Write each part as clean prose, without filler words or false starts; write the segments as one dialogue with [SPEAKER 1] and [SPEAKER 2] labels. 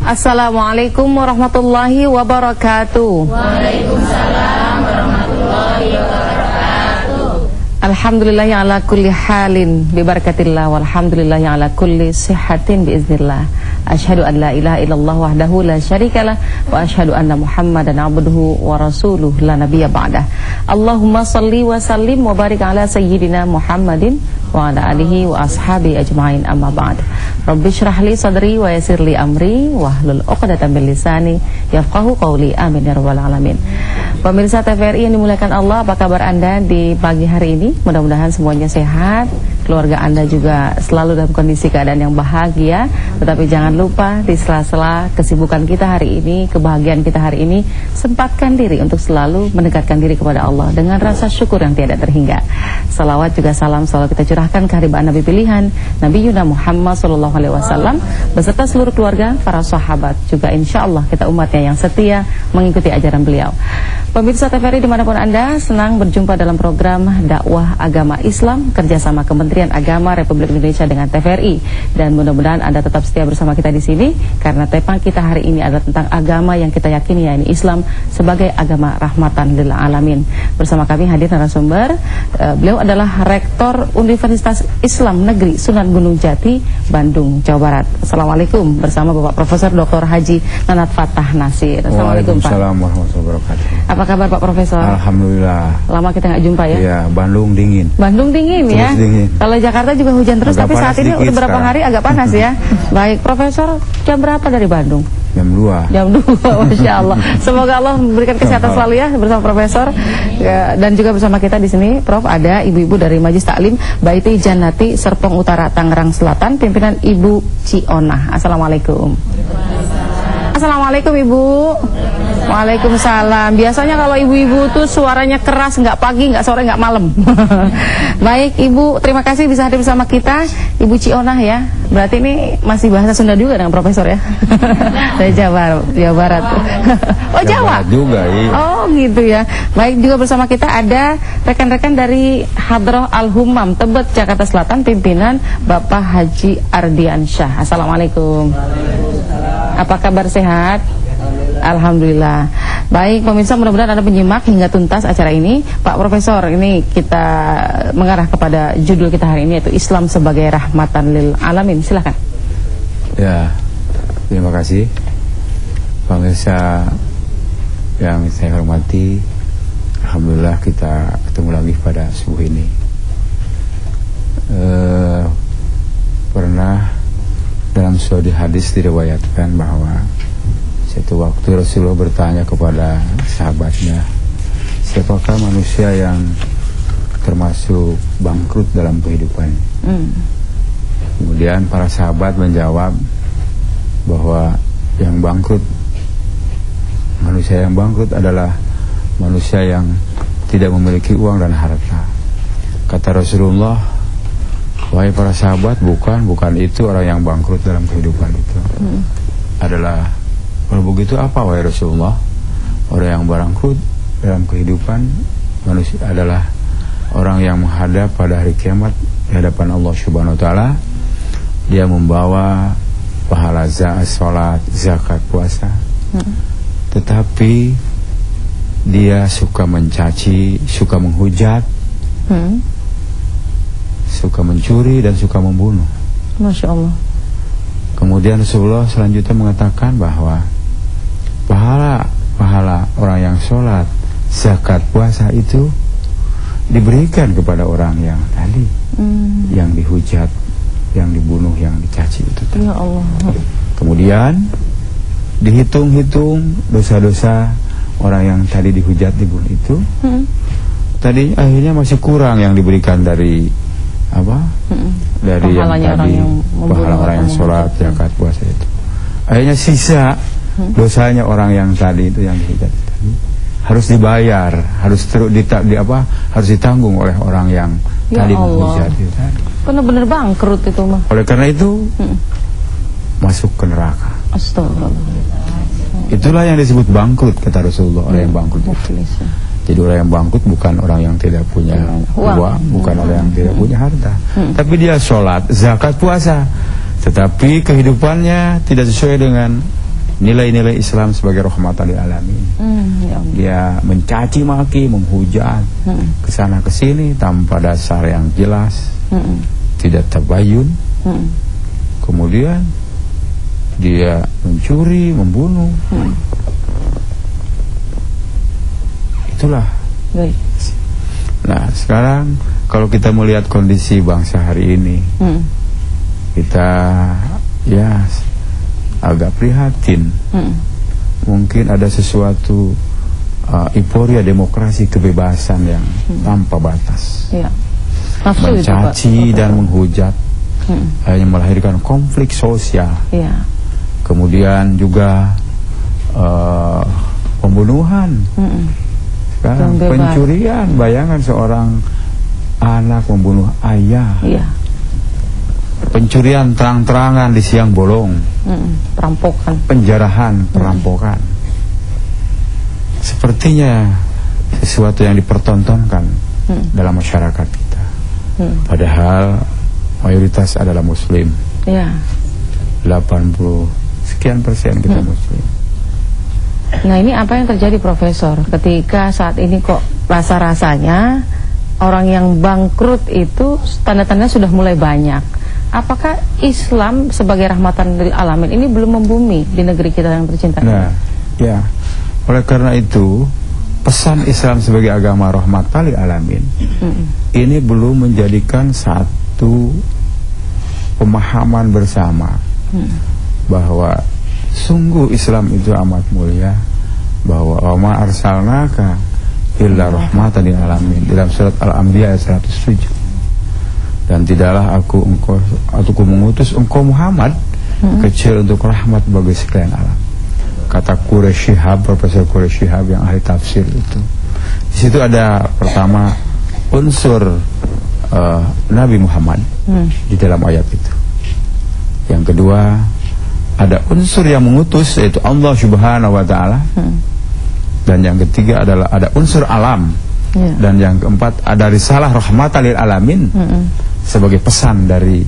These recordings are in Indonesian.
[SPEAKER 1] Assalamualaikum warahmatullahi wabarakatuh.
[SPEAKER 2] Waalaikumsalam warahmatullahi wabarakatuh.
[SPEAKER 1] Alhamdulillahi ala kulli halin bibarakatillah, walhamdulillahi ala kulli sihatin biiznillah. Asyhadu an la ilaha illallah wahdahu la syarikalah wa asyhadu anna Muhammadan abduhu wa rasuluh la nabiyya ba'dah. Allahumma salli wa sallim wa barik ala sayyidina Muhammadin wa ala alihi wa ashabi ajma'in, amma ba'd. Rabbi syrah li sadri wa yassir li amri wahlul 'uqdatam min lisani yafqahu qawli, amin ya rabbal alamin. Pemirsa TVRI yang dimuliakan Allah, apa kabar Anda di pagi hari ini? Mudah-mudahan semuanya sehat, keluarga Anda juga selalu dalam kondisi keadaan yang bahagia. Tetapi jangan lupa di sela-sela kesibukan kita hari ini, kebahagiaan kita hari ini, sempatkan diri untuk selalu mendekatkan diri kepada Allah dengan rasa syukur yang tiada terhingga. Salawat juga salam selalu kita curahkan ke haribaan Nabi pilihan, Nabi Yuna Muhammad SAW beserta seluruh keluarga, para sahabat, juga insya Allah kita umatnya yang setia mengikuti ajaran beliau. Pemirsa TVRI dimanapun Anda, senang berjumpa dalam program dakwah agama Islam kerjasama Kementerian Agama Republik Indonesia dengan TVRI. Dan mudah-mudahan Anda tetap setia bersama kita di sini, karena tema kita hari ini adalah tentang agama yang kita yakini, yaitu Islam sebagai agama rahmatan lil alamin. Bersama kami hadir narasumber, beliau adalah Rektor Universitas Islam Negeri Sunan Gunung Jati, Bandung, Jawa Barat. Assalamualaikum, bersama Bapak Profesor Dr. Haji Nanat Fathah Nasir. Assalamualaikum Pak.
[SPEAKER 3] Waalaikumsalam warahmatullahi wabarakatuh.
[SPEAKER 1] Apa kabar Pak Profesor?
[SPEAKER 3] Alhamdulillah.
[SPEAKER 1] Lama kita nggak jumpa ya?
[SPEAKER 3] Iya, Bandung dingin.
[SPEAKER 1] Bandung dingin
[SPEAKER 3] terus
[SPEAKER 1] ya?
[SPEAKER 3] Dingin.
[SPEAKER 1] Kalau Jakarta juga hujan terus,
[SPEAKER 3] agak
[SPEAKER 1] tapi saat ini udah beberapa
[SPEAKER 3] sekarang.
[SPEAKER 1] hari agak panas ya. Baik, Profesor, jam berapa dari Bandung?
[SPEAKER 3] Jam 2.
[SPEAKER 1] Jam 2, Masya Allah. Semoga Allah memberikan kesehatan selalu ya bersama Profesor ya, dan juga bersama kita di sini, Prof, ada ibu-ibu dari Majelis Taklim Baiti Jannati Serpong Utara, Tangerang Selatan, pimpinan Ibu Cionah. Assalamualaikum. Assalamualaikum Ibu. Waalaikumsalam. Biasanya kalau ibu-ibu tuh suaranya keras, nggak pagi, nggak sore, nggak malam. Baik Ibu, terima kasih bisa hadir bersama kita, Ibu Cionah ya. Berarti ini masih bahasa Sunda juga dengan Profesor ya? Dari Jawa Barat. Oh Jawa?
[SPEAKER 3] Juga iya.
[SPEAKER 1] Oh gitu ya. Baik, juga bersama kita ada rekan-rekan dari Hadroh Al-Humam Tebet, Jakarta Selatan, pimpinan Bapak Haji Ardiansyah. Assalamualaikum. Apa kabar, sehat? Alhamdulillah. Baik pemirsa, mudah-mudahan Anda menyimak hingga tuntas acara ini. Pak Profesor, ini kita mengarah kepada judul kita hari ini, yaitu Islam sebagai rahmatan lil alamin. Silakan.
[SPEAKER 3] Ya, terima kasih pemirsa yang saya hormati. Alhamdulillah kita ketemu lagi pada subuh ini. Pernah dalam suatu hadis diriwayatkan bahwa suatu waktu Rasulullah bertanya kepada sahabatnya, siapakah manusia yang termasuk bangkrut dalam kehidupan? Kemudian para sahabat menjawab bahwa manusia yang bangkrut adalah manusia yang tidak memiliki uang dan harta. Kata Rasulullah, wahai para sahabat, bukan itu orang yang bangkrut dalam kehidupan itu. Adalah, kalau begitu apa wahai Rasulullah? Orang yang bangkrut dalam kehidupan manusia adalah orang yang menghadap pada hari kiamat di hadapan Allah Subhanahu wa taala. Dia membawa pahala salat, zakat, puasa. Tetapi dia suka mencaci, suka menghujat, suka mencuri dan suka membunuh.
[SPEAKER 1] Masya Allah.
[SPEAKER 3] Kemudian Rasulullah selanjutnya mengatakan bahwa pahala orang yang sholat, zakat, puasa itu diberikan kepada orang yang tadi, yang dihujat, yang dibunuh, yang dicaci itu.
[SPEAKER 1] Ya Allah.
[SPEAKER 3] Kemudian dihitung-hitung dosa-dosa orang yang tadi dihujat, dibunuh itu. Tadi akhirnya masih kurang yang diberikan dari apa? Dari yang tadi pahala orang yang sholat, zakat, puasa itu. Akhirnya sisa dosanya orang yang tadi itu, yang dihujat tadi, harus dibayar, harus harus ditanggung oleh orang yang tadi menghujat itu tadi.
[SPEAKER 1] Benar-benar bangkrut itu mah.
[SPEAKER 3] Oleh karena itu masuk ke neraka.
[SPEAKER 1] Astagfirullah.
[SPEAKER 3] Itulah yang disebut bangkrut, kata Rasulullah. Orang yang bangkrut itu. Jadi orang yang bangkrut bukan orang yang tidak punya uang, bukan orang yang tidak punya harta, tapi dia sholat, zakat, puasa, tetapi kehidupannya tidak sesuai dengan nilai-nilai Islam sebagai rahmatan lil alamin.
[SPEAKER 1] Ya Allah.
[SPEAKER 3] Dia mencaci maki, menghujat kesana kesini tanpa dasar yang jelas, tidak tabayun. Kemudian dia mencuri, membunuh. Itulah.
[SPEAKER 1] Baik.
[SPEAKER 3] Nah, sekarang kalau kita melihat kondisi bangsa hari ini, kita ya agak prihatin. Mungkin ada sesuatu euforia demokrasi, kebebasan yang tanpa batas.
[SPEAKER 1] Ya.
[SPEAKER 3] Mencaci dan menghujat hanya melahirkan konflik sosial.
[SPEAKER 1] Ya.
[SPEAKER 3] Kemudian juga pembunuhan. Sekarang pencurian, bayangan seorang anak membunuh ayah.
[SPEAKER 1] Iya.
[SPEAKER 3] Pencurian terang-terangan di siang bolong.
[SPEAKER 1] Perampokan.
[SPEAKER 3] Penjarahan, perampokan. Sepertinya sesuatu yang dipertontonkan dalam masyarakat kita. Padahal mayoritas adalah muslim.
[SPEAKER 1] Iya.
[SPEAKER 3] 80 sekian persen kita muslim.
[SPEAKER 1] Nah, ini apa yang terjadi, Profesor, ketika saat ini kok rasa-rasanya orang yang bangkrut itu tanda-tanda sudah mulai banyak. Apakah Islam sebagai rahmatan lil alamin ini belum membumi di negeri kita yang tercinta?
[SPEAKER 3] Nah, ya. Oleh karena itu, pesan Islam sebagai agama rahmatan lil alamin ini belum menjadikan satu pemahaman bersama bahwa sungguh Islam itu amat mulia, bahwa wa ma arsalnaka illa rahmatan lil alamin dalam surat Al-Anbiya ayat 107. Dan tidaklah aku mengutus engkau Muhammad kecil untuk rahmat bagi sekalian alam. Kata Quraisy Shihab, Profesor Quraisy Shihab yang ahli tafsir itu. Di situ ada pertama unsur Nabi Muhammad di dalam ayat itu. Yang kedua ada unsur yang mengutus, yaitu Allah Subhanahu wa ta'ala. Dan yang ketiga adalah ada unsur alam. Dan yang keempat ada risalah rahmatan lil alamin sebagai pesan dari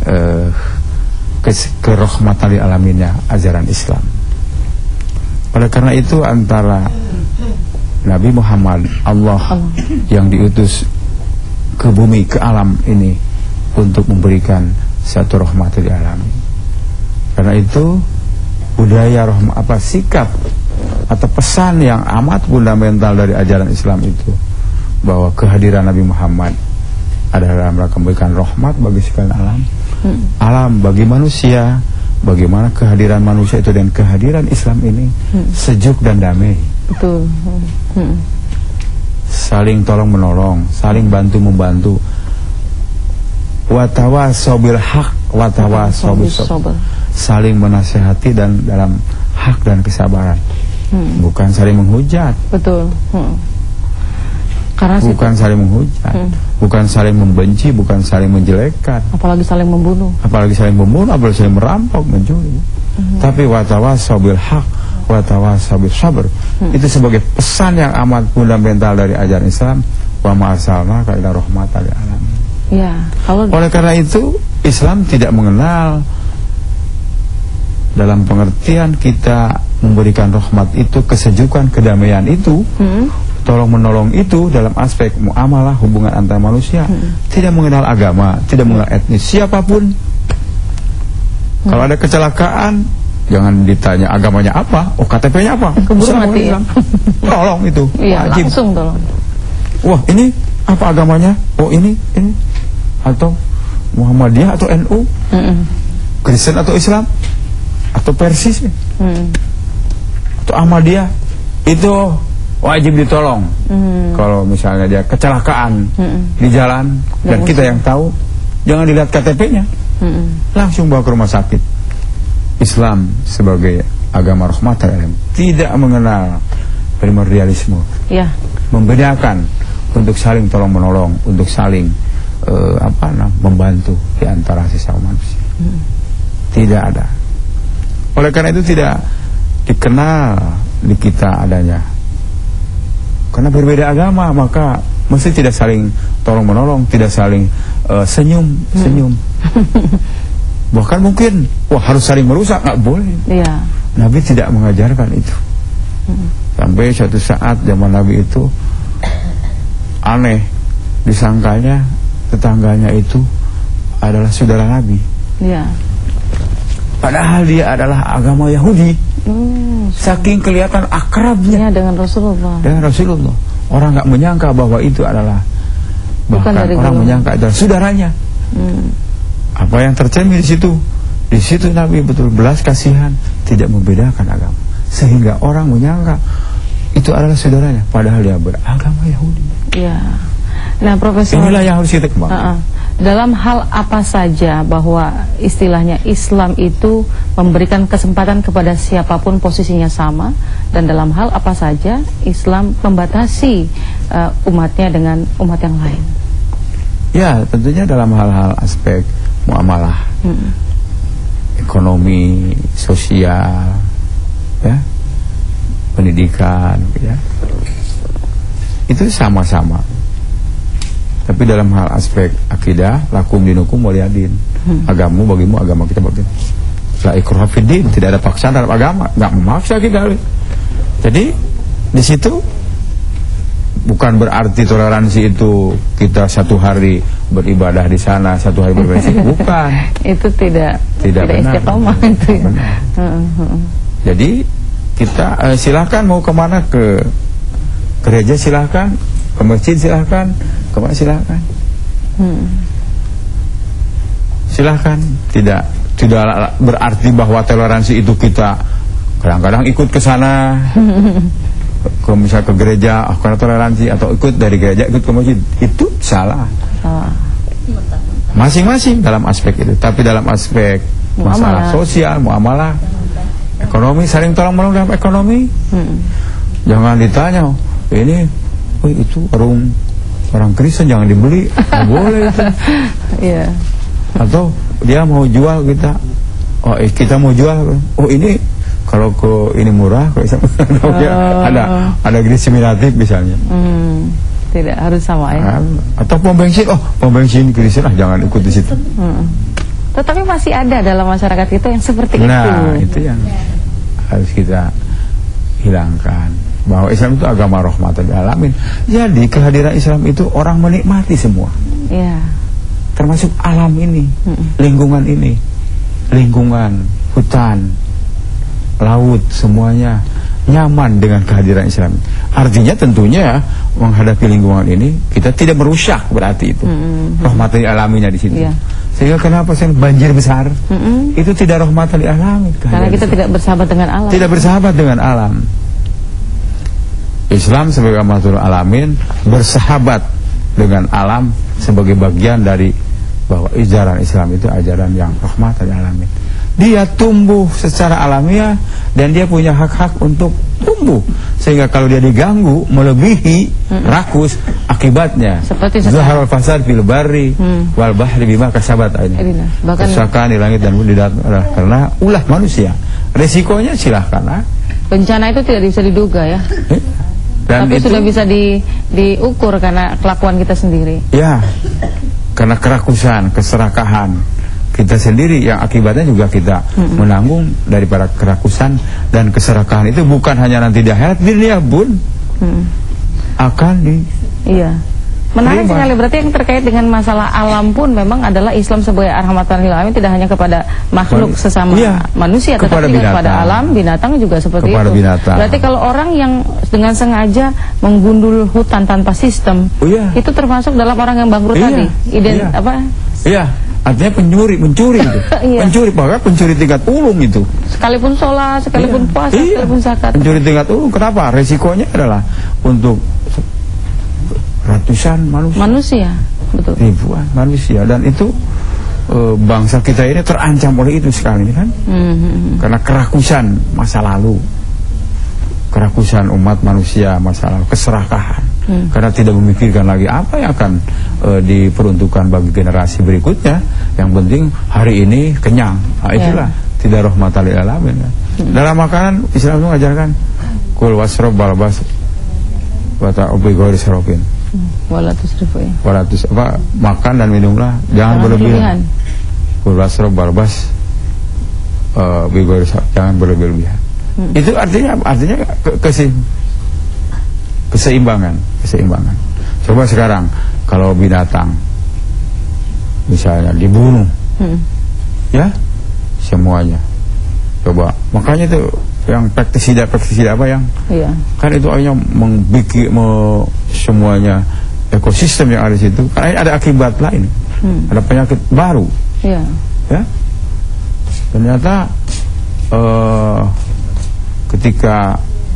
[SPEAKER 3] kerahmatan lil alaminnya ajaran Islam. Oleh karena itu antara Nabi Muhammad, Allah yang diutus ke bumi, ke alam ini untuk memberikan satu rahmatan lil alamin. Karena itu budaya sikap atau pesan yang amat fundamental dari ajaran Islam itu, bahwa kehadiran Nabi Muhammad adalah dalam rangka memberikan rahmat bagi sekalian alam, alam bagi manusia. Bagaimana kehadiran manusia itu dan kehadiran Islam ini sejuk dan damai.
[SPEAKER 1] Betul.
[SPEAKER 3] Saling tolong menolong, saling bantu membantu. Watawasaw bil haq, watawasaw bis sabr. Saling menasihati dan dalam hak dan kesabaran. Bukan saling menghujat.
[SPEAKER 1] Betul. Karena
[SPEAKER 3] bukan saling menghujat, bukan saling membenci, bukan saling menjelekkan,
[SPEAKER 1] apalagi saling membunuh,
[SPEAKER 3] apalagi saling merampok, mencuri. Tapi watawasaw bil haq, watawasaw bis sabr. Itu sebagai pesan yang amat fundamental dari ajaran Islam. Wa ma arsalnaka illa rahmatan lil alamin.
[SPEAKER 1] Ya,
[SPEAKER 3] oleh karena itu Islam tidak mengenal dalam pengertian kita memberikan rahmat itu, kesejukan, kedamaian itu, tolong menolong itu dalam aspek muamalah, hubungan antar manusia. Tidak mengenal agama, tidak mengenal etnis, siapapun. Kalau ada kecelakaan, jangan ditanya agamanya apa, KTP-nya apa,
[SPEAKER 1] keburu mati ya.
[SPEAKER 3] Tolong itu,
[SPEAKER 1] iya,
[SPEAKER 3] wajib.
[SPEAKER 1] Langsung tolong.
[SPEAKER 3] Wah, ini apa agamanya? Oh ini atau Muhammadiyah atau NU, Kristen atau Islam, atau Persis, atau Ahmadiyah, itu wajib ditolong. Kalau misalnya dia kecelakaan di jalan dan kita yang tahu, jangan dilihat KTP-nya, langsung bawa ke rumah sakit. Islam sebagai agama rahmatan tidak mengenal primordialisme, membedakan untuk saling tolong menolong, untuk saling membantu di antara sesama manusia. Tidak ada. Oleh karena itu tidak dikenal di kita adanya. Karena berbeda agama, maka mesti tidak saling tolong menolong, tidak saling senyum. Bahkan mungkin harus saling merusak, nggak boleh. Nabi tidak mengajarkan itu. Sampai suatu saat zaman Nabi itu aneh, disangkanya tetangganya itu adalah saudara Nabi.
[SPEAKER 1] Ya.
[SPEAKER 3] Padahal dia adalah agama Yahudi. Saking kelihatan akrabnya
[SPEAKER 1] dengan Rasulullah.
[SPEAKER 3] Orang nggak menyangka bahwa itu adalah, bahkan orang menyangka adalah saudaranya. Apa yang tercermin di situ? Di situ Nabi betul belas kasihan, tidak membedakan agama, sehingga orang menyangka itu adalah saudaranya, padahal dia beragama Yahudi.
[SPEAKER 1] Ya. Nah, Profesor,
[SPEAKER 3] inilah yang harus kita kembangkan.
[SPEAKER 1] Dalam hal apa saja bahwa istilahnya Islam itu memberikan kesempatan kepada siapapun posisinya sama, dan dalam hal apa saja Islam membatasi umatnya dengan umat yang lain?
[SPEAKER 3] Ya, tentunya dalam hal-hal aspek muamalah, ekonomi, sosial, ya, pendidikan, ya, itu sama-sama. Tapi dalam hal aspek akidah, lakum dinukum waliyadin, agamamu bagimu, agama kita bagimu. La ikraha fiddin, tidak ada paksaan dalam agama, nggak memaksa kita. Jadi di situ bukan berarti toleransi itu kita satu hari beribadah di sana, satu hari beribadah di sini, bukan. Itu tidak
[SPEAKER 1] istiqomah itu.
[SPEAKER 3] Jadi kita silahkan mau kemana, ke gereja silahkan, ke masjid silahkan, kemana silahkan. Silahkan, tidak berarti bahwa toleransi itu kita kadang-kadang ikut ke sana, ke misalnya ke gereja, karena toleransi, atau ikut dari gereja ikut ke masjid, itu salah. Masing-masing dalam aspek itu, tapi dalam aspek masalah sosial, muamalah, ekonomi, saling tolong menolong dalam ekonomi. Jangan ditanya, ini, itu orang Kristen jangan dibeli, nggak boleh itu.
[SPEAKER 1] Yeah.
[SPEAKER 3] Atau dia mau jual kita, kita mau jual, ini kalau ke ini murah, ada diskriminatif misalnya.
[SPEAKER 1] Tidak harus sama ya.
[SPEAKER 3] Atau pom bensin Kristen, jangan ikut di situ.
[SPEAKER 1] Tetapi masih ada dalam masyarakat kita yang seperti itu.
[SPEAKER 3] Nah, itu yang harus kita hilangkan, bahwa Islam itu agama rahmatan lil alamin. Jadi kehadiran Islam itu orang menikmati semua.
[SPEAKER 1] Iya.
[SPEAKER 3] Termasuk alam ini, lingkungan ini, hutan, laut, semuanya nyaman dengan kehadiran Islam. Artinya tentunya menghadapi lingkungan ini kita tidak merusak, berarti itu rahmatan lil alaminnya di situ. Iya. Sehingga kenapa banjir besar itu tidak rahmatan lil alamin,
[SPEAKER 1] karena kita tidak bersahabat dengan alam.
[SPEAKER 3] Tidak bersahabat dengan alam. Islam sebagai rahmatul alamin bersahabat dengan alam sebagai bagian dari bahwa ajaran Islam itu ajaran yang rahmatan lil alamin. Dia tumbuh secara alamiah dan dia punya hak-hak untuk tumbuh, sehingga kalau dia diganggu melebihi rakus, akibatnya zaharul fasad fil barri wal bahri bima kasabat aina, kerusakan di langit dan bumi karena ulah manusia. Resikonya silahkan.
[SPEAKER 1] Bencana itu tidak bisa diduga ya. Dan tapi itu sudah bisa diukur karena kelakuan kita sendiri. Ya,
[SPEAKER 3] karena kerakusan, keserakahan kita sendiri yang akibatnya juga kita menanggung daripada kerakusan dan keserakahan itu, bukan hanya nanti di akhirat, di dunia pun akan di.
[SPEAKER 1] Iya. Menarik sekali, berarti yang terkait dengan masalah alam pun memang adalah Islam sebagai rahmatan lil alamin, tidak hanya kepada makhluk sesama manusia, tetapi kepada alam, binatang juga seperti itu. Binatang. Berarti kalau orang yang dengan sengaja menggundul hutan tanpa sistem, itu termasuk dalam orang yang bangkrut tadi.
[SPEAKER 3] Iya, artinya mencuri itu. Pencuri, bahkan pencuri tingkat ulung itu.
[SPEAKER 1] Sekalipun sholat, sekalipun puasa, sekalipun zakat.
[SPEAKER 3] Pencuri tingkat ulung, kenapa? Resikonya adalah untuk ratusan manusia, betul. Ribuan manusia, dan itu bangsa kita ini terancam oleh itu sekali kan, karena kerakusan masa lalu, kerakusan umat manusia masa lalu, keserakahan, karena tidak memikirkan lagi apa yang akan diperuntukkan bagi generasi berikutnya. Yang penting hari ini kenyang, itulah tidak rahmatan lil alamin kan. Dalam makanan Islam itu mengajarkan kul wasrob balbas wata obi goris rokin. Makan dan minumlah jangan berlebihan. Kul wasrob balbas jangan berlebihan. Itu artinya keseimbangan. Coba sekarang kalau binatang misalnya dibunuh, ya semuanya. Coba makanya itu yang pestisida apa yang kan itu hanya semuanya ekosistem yang ada di situ. Karena ada akibat lain, ada penyakit baru. Ya, ternyata ketika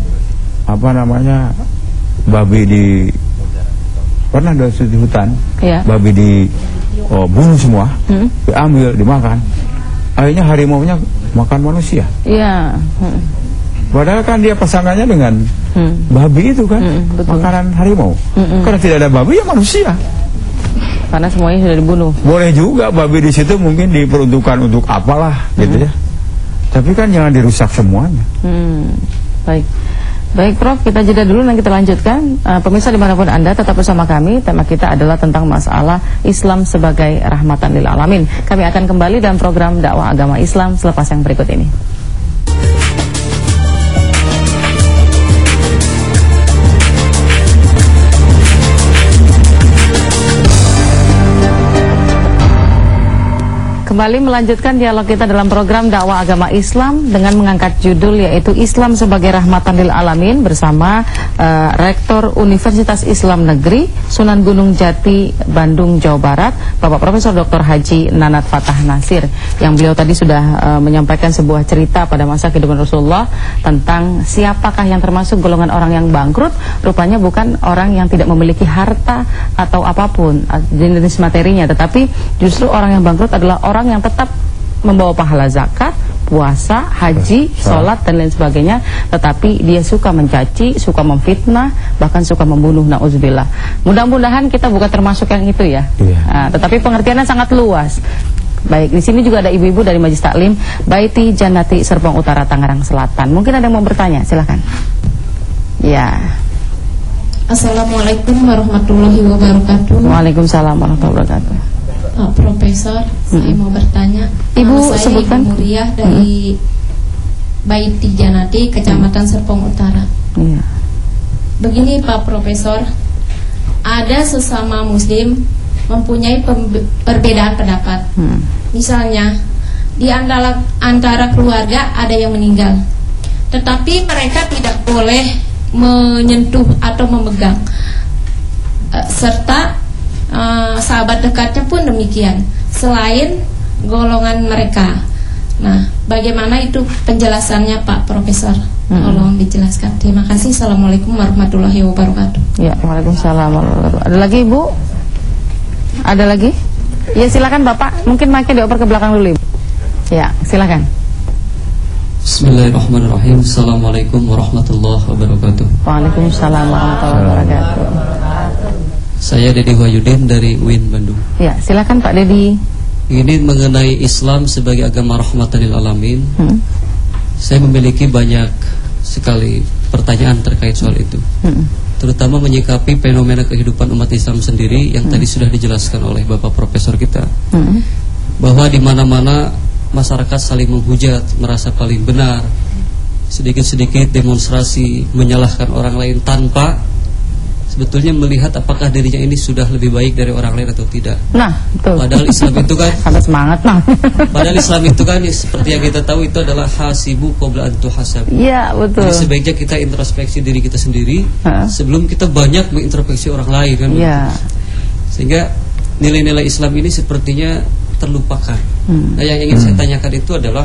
[SPEAKER 3] babi pernah di hutan, babi dibunuh semua, diambil, dimakan. Akhirnya harimau-nya makan manusia. Padahal kan dia pasangannya dengan babi itu kan, makanan harimau. Karena tidak ada babi ya manusia.
[SPEAKER 1] Karena semuanya sudah dibunuh. Boleh
[SPEAKER 3] juga babi di situ mungkin diperuntukkan untuk apalah gitu ya. Tapi kan jangan dirusak semuanya.
[SPEAKER 1] Baik Prof, kita jeda dulu dan kita lanjutkan. Pemirsa dimanapun Anda tetap bersama kami. Tema kita adalah tentang masalah Islam sebagai rahmatan lil alamin. Kami akan kembali dalam program dakwah agama Islam selepas yang berikut ini. Kembali melanjutkan dialog kita dalam program dakwah agama Islam dengan mengangkat judul yaitu Islam sebagai rahmatan lil alamin bersama Rektor Universitas Islam Negeri Sunan Gunung Jati, Bandung, Jawa Barat, Bapak Profesor Dr. Haji Nanat Fathah Nasir, yang beliau tadi sudah menyampaikan sebuah cerita pada masa kehidupan Rasulullah tentang siapakah yang termasuk golongan orang yang bangkrut. Rupanya bukan orang yang tidak memiliki harta atau apapun jenis materinya, tetapi justru orang yang bangkrut adalah orang yang tetap membawa pahala zakat, puasa, haji, sholat dan lain sebagainya, tetapi dia suka mencaci, suka memfitnah, bahkan suka membunuh, na'udzubillah. Mudah-mudahan kita bukan termasuk yang itu ya. Tetapi pengertiannya sangat luas. Baik, di sini juga ada ibu-ibu dari Majelis Taklim Baiti Jannati Serpong Utara, Tangerang Selatan. Mungkin ada yang mau bertanya, silakan. Ya.
[SPEAKER 2] Assalamualaikum warahmatullahi wabarakatuh.
[SPEAKER 1] Waalaikumsalam warahmatullahi wabarakatuh.
[SPEAKER 2] Pak Profesor, saya mau bertanya.
[SPEAKER 1] Ibu
[SPEAKER 2] saya
[SPEAKER 1] sebutkan.
[SPEAKER 2] Ibu Muriah dari Baiti Jannati, Kecamatan Serpong Utara. Begini Pak Profesor, ada sesama Muslim mempunyai perbedaan pendapat. Misalnya di antara keluarga ada yang meninggal, tetapi mereka tidak boleh menyentuh atau memegang, serta sahabat dekatnya pun demikian, selain golongan mereka. Nah, bagaimana itu penjelasannya Pak Profesor? Tolong dijelaskan. Terima kasih. Assalamualaikum warahmatullahi wabarakatuh.
[SPEAKER 1] Ya, waalaikumsalam warahmatullahi wabarakatuh. Ada lagi Ibu? Ada lagi? Ya silakan Bapak. Mungkin mic-nya dioper ke belakang dulu Ibu. Ya, silakan.
[SPEAKER 4] Bismillahirrahmanirrahim. Assalamualaikum warahmatullahi wabarakatuh.
[SPEAKER 1] Waalaikumsalam warahmatullahi wabarakatuh.
[SPEAKER 4] Saya Dedi Wahyudin dari UIN Bandung.
[SPEAKER 1] Ya, silakan Pak Dedi.
[SPEAKER 4] Ini mengenai Islam sebagai agama rahmatan lil alamin. Saya memiliki banyak sekali pertanyaan terkait soal itu. Terutama menyikapi fenomena kehidupan umat Islam sendiri yang tadi sudah dijelaskan oleh Bapak Profesor kita. Bahwa di mana-mana masyarakat saling menghujat, merasa paling benar. Sedikit-sedikit demonstrasi menyalahkan orang lain tanpa sebetulnya melihat apakah dirinya ini sudah lebih baik dari orang lain atau tidak.
[SPEAKER 1] Nah, betul.
[SPEAKER 4] Padahal Islam itu kan
[SPEAKER 1] sampai semangat nah.
[SPEAKER 4] Padahal Islam itu kan seperti yang kita tahu itu adalah hasibu qabla an tuhasabu.
[SPEAKER 1] Iya, betul.
[SPEAKER 4] Jadi sebaiknya kita introspeksi diri kita sendiri sebelum kita banyak mengintrospeksi orang lain kan. Iya. Sehingga nilai-nilai Islam ini sepertinya terlupakan. Nah, yang ingin saya tanyakan itu adalah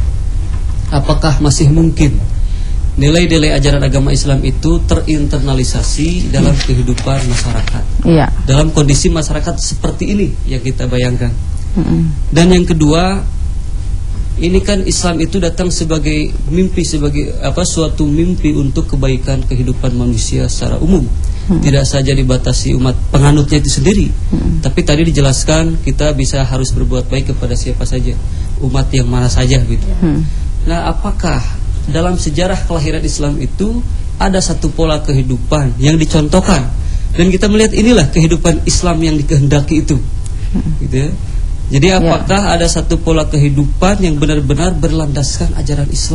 [SPEAKER 4] apakah masih mungkin nilai-nilai ajaran agama Islam itu terinternalisasi dalam kehidupan masyarakat. Dalam kondisi masyarakat seperti ini yang kita bayangkan. Dan yang kedua, ini kan Islam itu datang sebagai mimpi, sebagai suatu mimpi untuk kebaikan kehidupan manusia secara umum. Tidak saja dibatasi umat penganutnya itu sendiri, tapi tadi dijelaskan kita bisa harus berbuat baik kepada siapa saja, umat yang mana saja gitu. Nah, apakah dalam sejarah kelahiran Islam itu ada satu pola kehidupan yang dicontohkan dan kita melihat inilah kehidupan Islam yang dikehendaki itu, gitu ya. Jadi apakah ada satu pola kehidupan yang benar-benar berlandaskan ajaran Islam?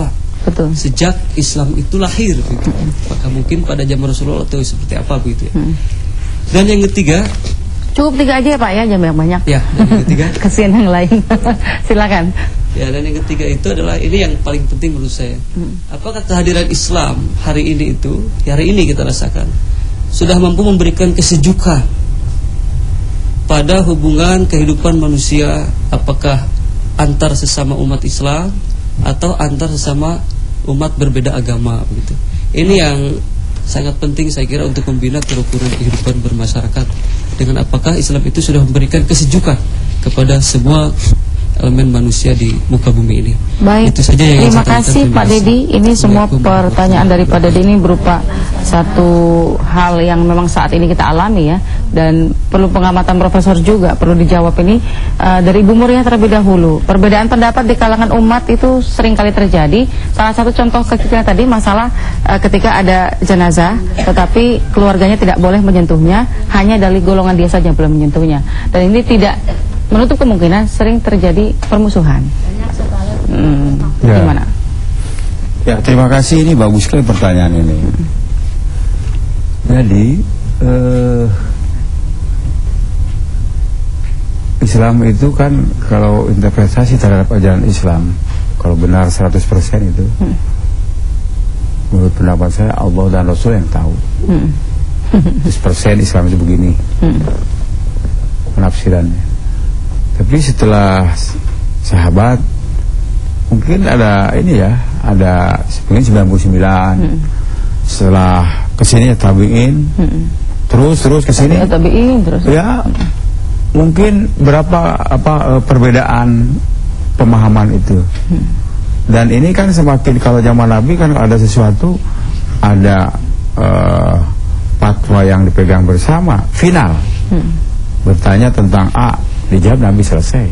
[SPEAKER 1] Betul.
[SPEAKER 4] Sejak Islam itu lahir gitu. Apakah mungkin pada zaman Rasulullah atau seperti apa begitu ya. Dan yang ketiga,
[SPEAKER 1] cukup 3 aja ya Pak ya, jangan banyak-banyak.
[SPEAKER 4] Ya, dan yang ketiga
[SPEAKER 1] kasihan yang lain. Silakan.
[SPEAKER 4] Ya, dan yang ketiga itu adalah ini yang paling penting menurut saya. Apakah kehadiran Islam hari ini kita rasakan sudah mampu memberikan kesejukan pada hubungan kehidupan manusia, apakah antar sesama umat Islam atau antar sesama umat berbeda agama begitu. Ini yang sangat penting saya kira untuk membina kerukunan kehidupan bermasyarakat, dengan apakah Islam itu sudah memberikan kesejukan kepada semua elemen manusia di muka bumi ini.
[SPEAKER 1] Baik,
[SPEAKER 4] itu saja yang
[SPEAKER 1] terima kasih Pak Dedi. Ini semua pertanyaan dari Pak Dedi ini berupa satu hal yang memang saat ini kita alami ya, dan perlu pengamatan profesor juga, perlu dijawab ini dari Ibu Muria terlebih dahulu. Perbedaan pendapat di kalangan umat itu sering kali terjadi. Salah satu contoh kecilnya tadi masalah ketika ada jenazah tetapi keluarganya tidak boleh menyentuhnya, hanya dari golongan dia saja boleh menyentuhnya, dan ini tidak menutup kemungkinan sering terjadi permusuhan. Gimana?
[SPEAKER 3] Ya, terima kasih, ini bagus sekali pertanyaan ini. Jadi Islam itu kan, kalau interpretasi terhadap ajaran Islam, kalau benar 100% itu, menurut pendapat saya Allah dan Rasul yang tahu. 100% Islam itu begini penafsirannya. Tapi setelah sahabat mungkin ada ini ya, ada mungkin 99. Setelah kesini tabi'in, terus kesini
[SPEAKER 1] tabi'in terus.
[SPEAKER 3] Ya, mungkin berapa perbedaan pemahaman itu. Dan ini kan semakin, kalau zaman Nabi kan ada sesuatu, ada fatwa yang dipegang bersama, final. Bertanya tentang A, dijawab Nabi, selesai.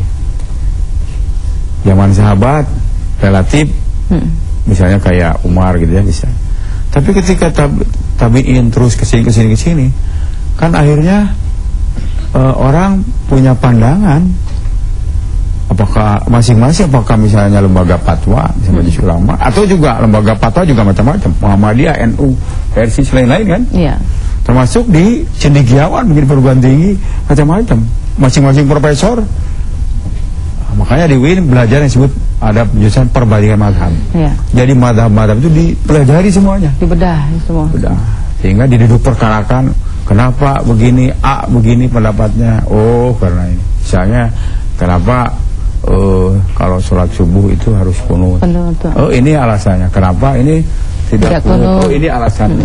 [SPEAKER 3] Zaman sahabat relatif, misalnya kayak Umar gitu ya, bisa. Tapi ketika tabi'in terus kesini, kan akhirnya orang punya pandangan. Apakah masing-masing, apakah misalnya lembaga fatwa, misalnya Majelis Ulama, atau juga lembaga fatwa juga macam-macam, Muhammadiyah, NU, versi lain-lain kan? Iya. Termasuk di cendekiawan, bikin perguruan tinggi, macam-macam. Masing-masing profesor. Makanya di UIN belajar yang disebut ada jurusan perbandingan mazhab. Ya. Jadi mazhab-mazhab itu dipelajari semuanya.
[SPEAKER 1] Dibedah semua.
[SPEAKER 3] Bedah. Sehingga diduduk perkarakan, kenapa begini, A begini pendapatnya. Oh, karena ini. Misalnya, kenapa kalau sholat subuh itu harus kunut. Oh, ini alasannya. Kenapa ini tidak kunut. Oh, ini alasannya.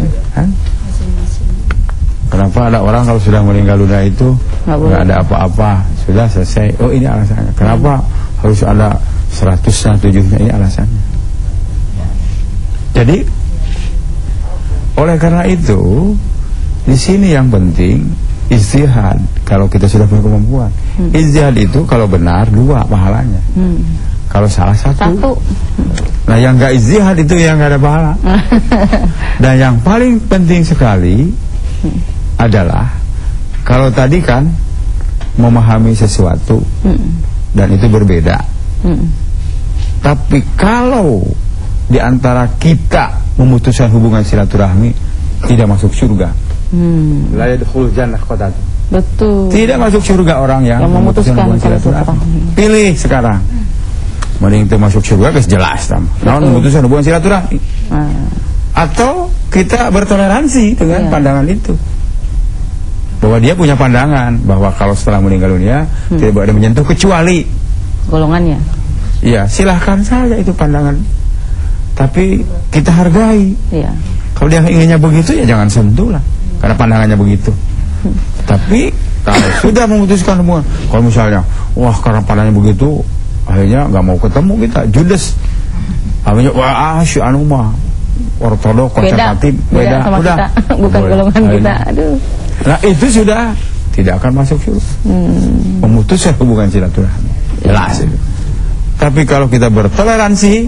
[SPEAKER 3] Kenapa ada orang kalau sudah meninggal dunia itu nggak ada apa-apa, sudah selesai. Oh, ini alasannya. Kenapa harus ada 100-7-nya, ini alasannya. Jadi oleh karena itu di sini yang penting ijtihad. Kalau kita sudah punya kemampuan, ijtihad itu kalau benar 2 pahalanya, kalau salah 1. Nah, yang nggak ijtihad itu yang nggak ada pahala. Dan yang paling penting sekali adalah, kalau tadi kan memahami sesuatu dan itu berbeda, tapi kalau di antara kita memutuskan hubungan silaturahmi, tidak masuk surga. La yadkhul jannah qatad.
[SPEAKER 1] Betul.
[SPEAKER 3] Tidak masuk surga orang yang memutuskan hubungan silaturahmi. Pilih sekarang. Mending itu masuk surga, guys, jelas tam. Nah, memutuskan hubungan silaturahmi. Atau kita bertoleransi dengan pandangan itu, bahwa dia punya pandangan bahwa kalau setelah meninggal dunia tidak boleh menyentuh kecuali
[SPEAKER 1] golongannya.
[SPEAKER 3] Iya, silahkan saja itu pandangan. Tapi kita hargai. Iya. Kalau dia inginnya begitu, ya jangan sentuh lah, karena pandangannya begitu. Tapi kalau sudah memutuskan hubungan, kalau misalnya, wah karena pandangannya begitu, akhirnya nggak mau ketemu kita, judes. Akhirnya, wah si anu mah ortodok, konservatif, beda sama
[SPEAKER 1] udah, kita. Bukan golongan kita. Aduh.
[SPEAKER 3] Nah, itu sudah tidak akan masuk surga. Memutuskan hubungan silaturahmi, jelas itu. Tapi kalau kita bertoleransi,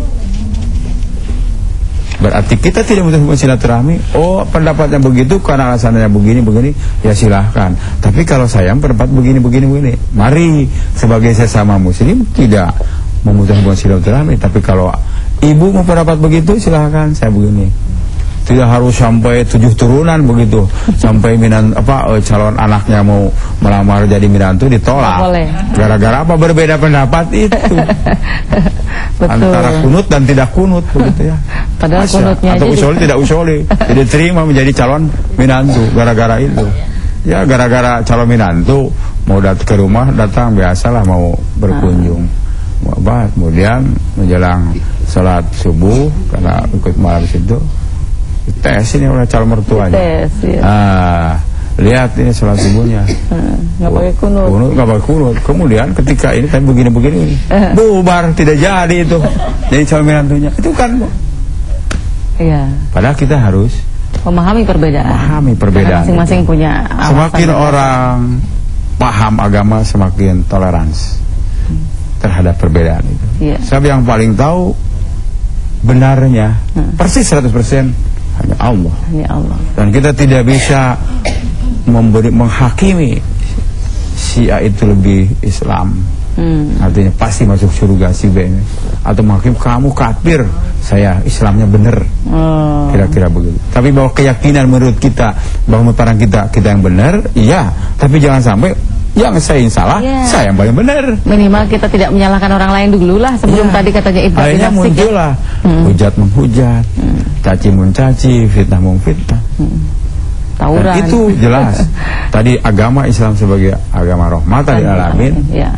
[SPEAKER 3] berarti kita tidak memutuskan hubungan silaturahmi. Oh, pendapatnya begitu karena alasannya begini, ya silahkan. Tapi kalau saya pendapat begini, mari sebagai sesama muslim tidak memutuskan hubungan silaturahmi. Tapi kalau Ibu mau pendapat begitu silahkan, saya begini. Tidak harus sampai 7 turunan begitu. Sampai calon anaknya mau melamar jadi menantu ditolak. Gara-gara apa? Berbeda pendapat itu. Antara kunut dan tidak kunut begitu ya.
[SPEAKER 1] Padahal kunutnya
[SPEAKER 3] atau usoli tidak usoli. Jadi terima menjadi calon menantu gara-gara itu. Ya gara-gara calon menantu mau datang ke rumah, datang biasalah mau berkunjung. Kemudian menjelang sholat subuh karena ikut malam situ, tes ini oleh calon mertuanya. Tes, ya. Lihat ini sholat subuhnya.
[SPEAKER 1] Nggak pakai kunut.
[SPEAKER 3] Nggak pakai kunut. Kemudian ketika ini kan begini-begini, bubar, tidak jadi itu. Jadi calon menantunya itu kan.
[SPEAKER 1] Iya.
[SPEAKER 3] Padahal kita harus
[SPEAKER 1] memahami perbedaan. Masing-masing punya alasan.
[SPEAKER 3] Semakin orang paham agama, semakin toleransi terhadap perbedaan itu. Sebab yang paling tahu benarnya persis 100% hanya Allah. Dan kita tidak bisa menghakimi si A itu lebih Islam, artinya pasti masuk surga si B ini, atau menghakim kamu kafir, saya Islamnya benar, kira-kira begitu. Tapi bahwa keyakinan menurut kita bahwa parang kita yang benar, iya. Tapi jangan sampai yang saya yang salah, saya yang paling benar.
[SPEAKER 1] Minimal kita tidak menyalahkan orang lain dulu lah sebelum tadi katanya iblis.
[SPEAKER 3] Akhirnya muncullah hujat menghujat, caci mencaci, fitnah memfitnah. Dan itu jelas. Tadi agama Islam sebagai agama rahmatan lil alamin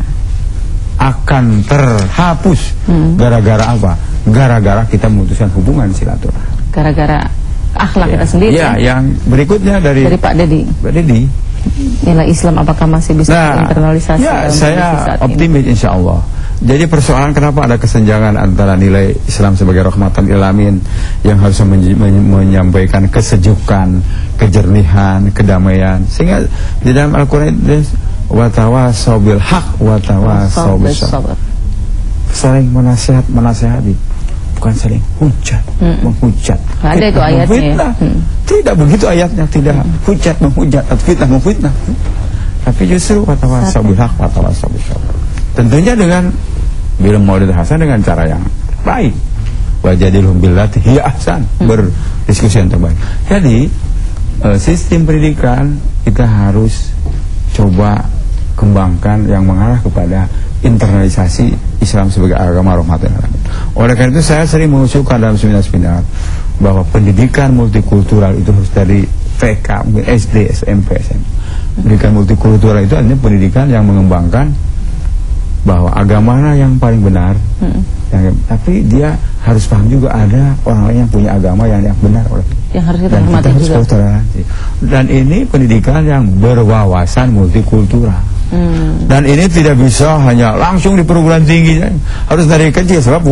[SPEAKER 3] akan terhapus gara-gara apa? Gara-gara kita memutuskan hubungan silaturahmi.
[SPEAKER 1] Gara-gara akhlak kita sendiri.
[SPEAKER 3] Ya, yang berikutnya dari
[SPEAKER 1] Pak Dedi.
[SPEAKER 3] Pak Dedi.
[SPEAKER 1] Nilai Islam apakah masih bisa internalisasi?
[SPEAKER 3] Ya, saya optimis insya Allah. Jadi persoalan kenapa ada kesenjangan antara nilai Islam sebagai rahmatan lil alamin yang harus menyampaikan kesejukan, kejernihan, kedamaian, sehingga di dalam Al-Quran itu watawasau bil haq watawasau bis sabr. Saling menasehati, bukan saling hujat, menghujat.
[SPEAKER 1] Ada itu ayatnya.
[SPEAKER 3] Tidak begitu ayatnya, tidak hujat menghujat atau fitnah memfitnah. Tapi justru watawasau bil haq watawasau bis sabr. Tentunya dengan bil maulid hasan, dengan cara yang baik. Wajadilhum billati hiya ahsan, berdiskusi yang terbaik. Jadi sistem pendidikan kita harus coba kembangkan yang mengarah kepada internalisasi Islam sebagai agama rahmatan lil alamin. Oleh karena itu saya sering mengusulkan dalam seminar-seminar bahwa pendidikan multikultural itu harus dari TK, mungkin SD, SMP, SMA. Pendidikan multikultural itu artinya pendidikan yang mengembangkan bahwa agamanya yang paling benar, tapi dia harus paham juga ada orang lain yang punya agama yang benar,
[SPEAKER 1] yang harus kita hormati juga.
[SPEAKER 3] Toleransi. Dan ini pendidikan yang berwawasan multikultural. Dan ini tidak bisa hanya langsung di perguruan tinggi, harus dari kecil, sebab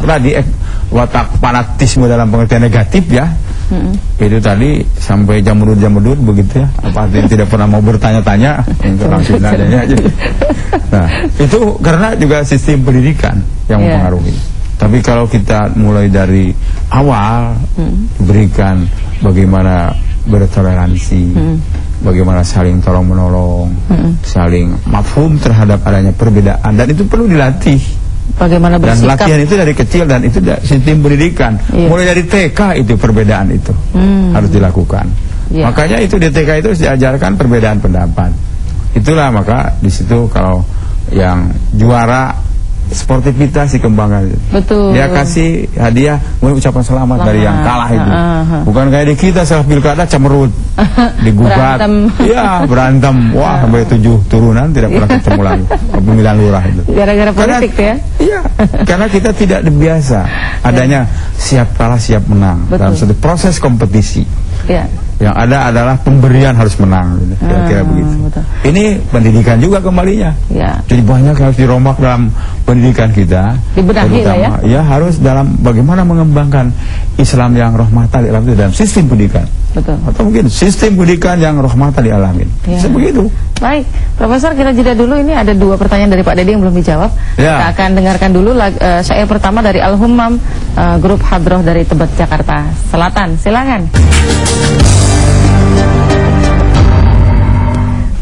[SPEAKER 3] watak fanatisme dalam pengertian negatif ya. Itu tadi sampai jamurut begitu ya, apa artinya tidak pernah mau bertanya-tanya untuk langsung adanya aja. Nah, itu karena juga sistem pendidikan yang mempengaruhi. Tapi kalau kita mulai dari awal berikan bagaimana bertoleransi, bagaimana saling tolong menolong, saling mafhum terhadap adanya perbedaan, dan itu perlu dilatih.
[SPEAKER 1] Bagaimana bersikap.
[SPEAKER 3] Dan latihan itu dari kecil, dan itu sistem pendidikan. Mulai dari TK itu perbedaan itu harus dilakukan. Makanya itu di TK itu diajarkan perbedaan pendapat. Itulah maka di situ kalau yang juara sportivitas dikembangkan.
[SPEAKER 1] Betul.
[SPEAKER 3] Dia kasih hadiah, mulai ucapan selamat dari yang kalah itu. Bukan kayak di kita setelah pilkada cemerut, digugat, berantem. Wah, sampai 7 turunan tidak pernah ketemu lagi pemilihan lurah itu.
[SPEAKER 1] Gara-gara politik ya?
[SPEAKER 3] Iya, karena kita tidak biasa adanya siap kalah siap menang. Betul. Dalam satu proses kompetisi. Yang ada adalah pemberian harus menang, kira-kira begitu. Betul. Ini pendidikan juga kembalinya. Jadi banyak harus dirombak dalam pendidikan kita.
[SPEAKER 1] Dibenahi lah ya.
[SPEAKER 3] Ya harus dalam bagaimana mengembangkan Islam yang rahmatan lil alamin dalam sistem pendidikan.
[SPEAKER 1] Betul.
[SPEAKER 3] Atau mungkin sistem pendidikan yang rahmatan lil alamin. Sebegitu.
[SPEAKER 1] Baik, Profesor, kita jeda dulu. Ini ada 2 pertanyaan dari Pak Dedi yang belum dijawab. Kita akan dengarkan dulu syair pertama dari Al-Hummam, grup Hadroh dari Tebet, Jakarta Selatan. Silakan.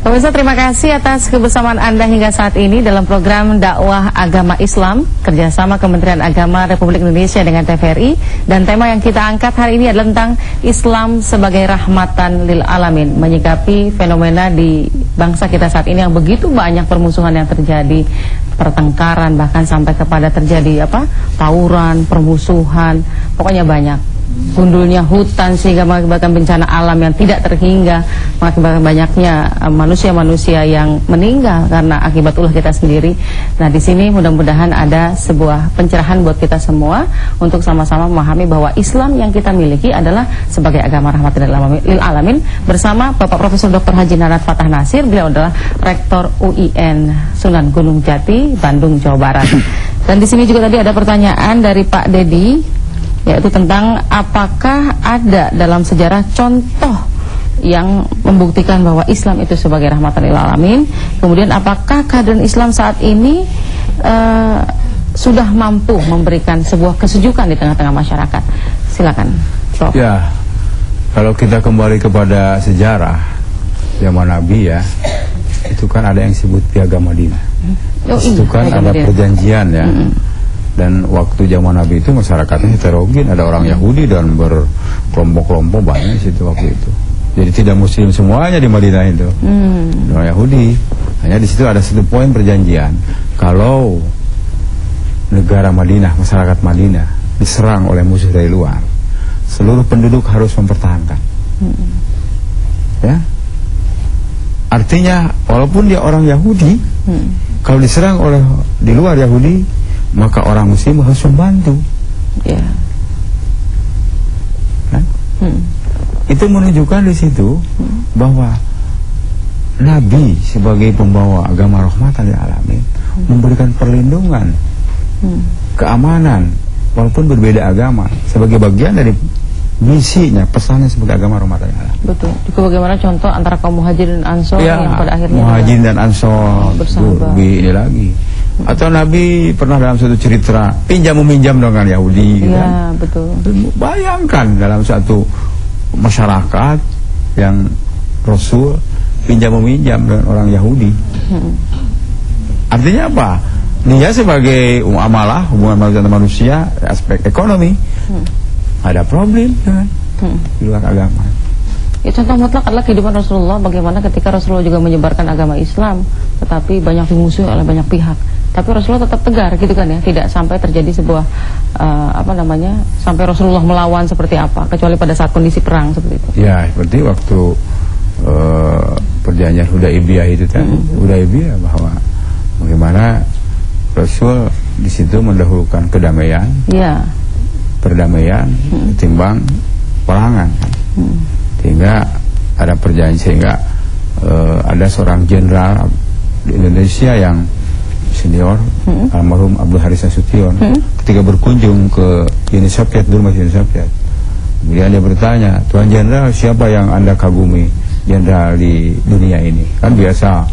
[SPEAKER 1] Pemirsa, terima kasih atas kebersamaan Anda hingga saat ini dalam program Dakwah Agama Islam kerjasama Kementerian Agama Republik Indonesia dengan TVRI. Dan tema yang kita angkat hari ini adalah tentang Islam sebagai rahmatan lil alamin, menyikapi fenomena di bangsa kita saat ini yang begitu banyak permusuhan yang terjadi, pertengkaran, bahkan sampai kepada terjadi tawuran, permusuhan, pokoknya banyak. Gundulnya hutan sehingga mengakibatkan bencana alam yang tidak terhingga, mengakibatkan banyaknya manusia-manusia yang meninggal karena akibat ulah kita sendiri. Nah, di sini mudah-mudahan ada sebuah pencerahan buat kita semua untuk sama-sama memahami bahwa Islam yang kita miliki adalah sebagai agama rahmatan lil alamin, bersama Bapak Profesor Dr. Haji Nanad Fatah Nasir. Beliau adalah Rektor UIN Sunan Gunung Jati, Bandung, Jawa Barat. Dan di sini juga tadi ada pertanyaan dari Pak Dedi, yaitu tentang apakah ada dalam sejarah contoh yang membuktikan bahwa Islam itu sebagai rahmatan lil alamin. Kemudian apakah kader Islam saat ini sudah mampu memberikan sebuah kesejukan di tengah-tengah masyarakat. Silakan, Prof.
[SPEAKER 3] Ya, kalau kita kembali kepada sejarah zaman Nabi ya, itu kan ada yang disebut Piagam Madinah. Itu kan ada perjanjian ya. Dan waktu zaman Nabi itu masyarakatnya heterogen, ada orang Yahudi dan berkelompok-kelompok banyak di situ waktu itu. Jadi tidak Muslim semuanya di Madinah itu, orang Yahudi. Hanya di situ ada satu poin perjanjian, kalau negara Madinah, masyarakat Madinah diserang oleh musuh dari luar, seluruh penduduk harus mempertahankan. Ya, artinya walaupun dia orang Yahudi, kalau diserang oleh di luar Yahudi, maka orang Muslim harus membantu. Kan? Itu menunjukkan di situ bahwa Nabi sebagai pembawa agama rahmatan lil alamin memberikan perlindungan, keamanan, walaupun berbeda agama, sebagai bagian dari misinya, pesannya sebagai agama rahmatan lil alamin. Betul.
[SPEAKER 1] Juga bagaimana contoh antara kaum Muhajirin dan Ansor yang pada akhirnya
[SPEAKER 3] Muhajirin dan Ansor
[SPEAKER 1] bersahabat.
[SPEAKER 3] Ini lagi. Atau Nabi pernah dalam satu cerita pinjam-meminjam dengan Yahudi,
[SPEAKER 1] ya,
[SPEAKER 3] kan?
[SPEAKER 1] Betul.
[SPEAKER 3] Bayangkan dalam satu masyarakat yang Rasul pinjam-meminjam dengan orang Yahudi. Artinya apa? Dia sebagai amalah, hubungan manusia dengan manusia, aspek ekonomi, ada problem dengan di luar agama.
[SPEAKER 1] Ya, contoh mutlak adalah kehidupan Rasulullah, bagaimana ketika Rasulullah juga menyebarkan agama Islam, tetapi banyak dimusuhi oleh banyak pihak. Tapi Rasulullah tetap tegar gitu kan ya, tidak sampai terjadi sebuah sampai Rasulullah melawan seperti apa, kecuali pada saat kondisi perang seperti itu.
[SPEAKER 3] Ya, seperti waktu perjanjian Hudaibiyah itu kan, Hudaibiyah, bahwa bagaimana Rasul di situ mendahulukan kedamaian, perdamaian ketimbang perangan kan. Sehingga ada perjanjian, sehingga ada seorang jenderal di Indonesia yang senior, almarhum Abdul Haris Nasution, ketika berkunjung ke Uni Soviet, dulu masih Uni Soviet, kemudian dia bertanya, Tuan Jenderal, siapa yang Anda kagumi jenderal di dunia ini? Kan biasa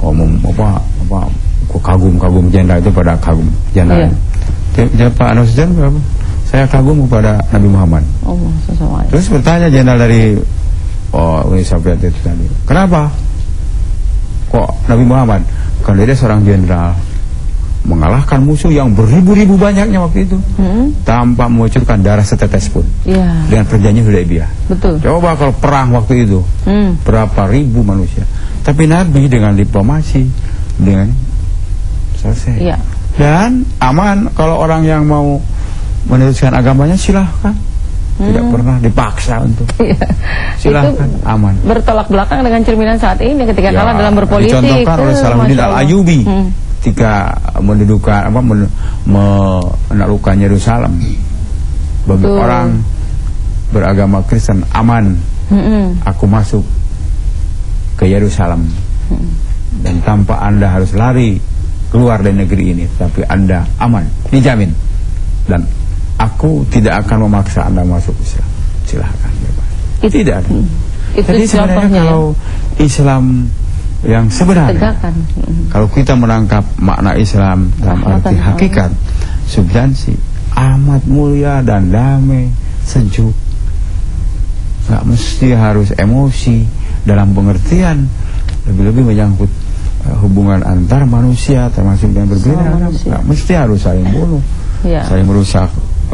[SPEAKER 3] kagum jenderal itu pada kagum jenderal. Pak Nasution, saya kagum kepada Nabi Muhammad. Terus bertanya jenderal dari Uni Soviet itu tadi, kenapa kok Nabi Muhammad? Karena dia seorang jenderal mengalahkan musuh yang beribu-ribu banyaknya waktu itu, tanpa mengucurkan darah setetes pun, dengan perjanjian Hudaibiyah.
[SPEAKER 1] Betul.
[SPEAKER 3] Coba kalau perang waktu itu, berapa ribu manusia, tapi Nabi dengan diplomasi, dengan selesai, dan aman. Kalau orang yang mau meneruskan agamanya silahkan, tidak pernah dipaksa untuk. Silahkan, aman.
[SPEAKER 1] Bertolak belakang dengan cerminan saat ini ketika kalah dalam berpolitik.
[SPEAKER 3] Dicontohkan oleh Salahuddin Al-Ayyubi ketika mendudukan menaklukkan Yerusalem. Bagi orang beragama Kristen aman, aku masuk ke Yerusalem, dan tanpa Anda harus lari keluar dari negeri ini, tapi Anda aman, dijamin, dan aku tidak akan memaksa Anda masuk Islam. Silahkan, bebas. Tidak ada. Jadi sebenarnya kalau Islam yang sebenarnya, kalau kita menangkap makna Islam dalam arti hakikat, substansi, amat mulia dan damai, sejuk. Gak mesti harus emosi, dalam pengertian lebih-lebih menyangkut hubungan antar manusia termasuk yang berbeda agama. Nggak mesti harus saling bunuh, saling merusak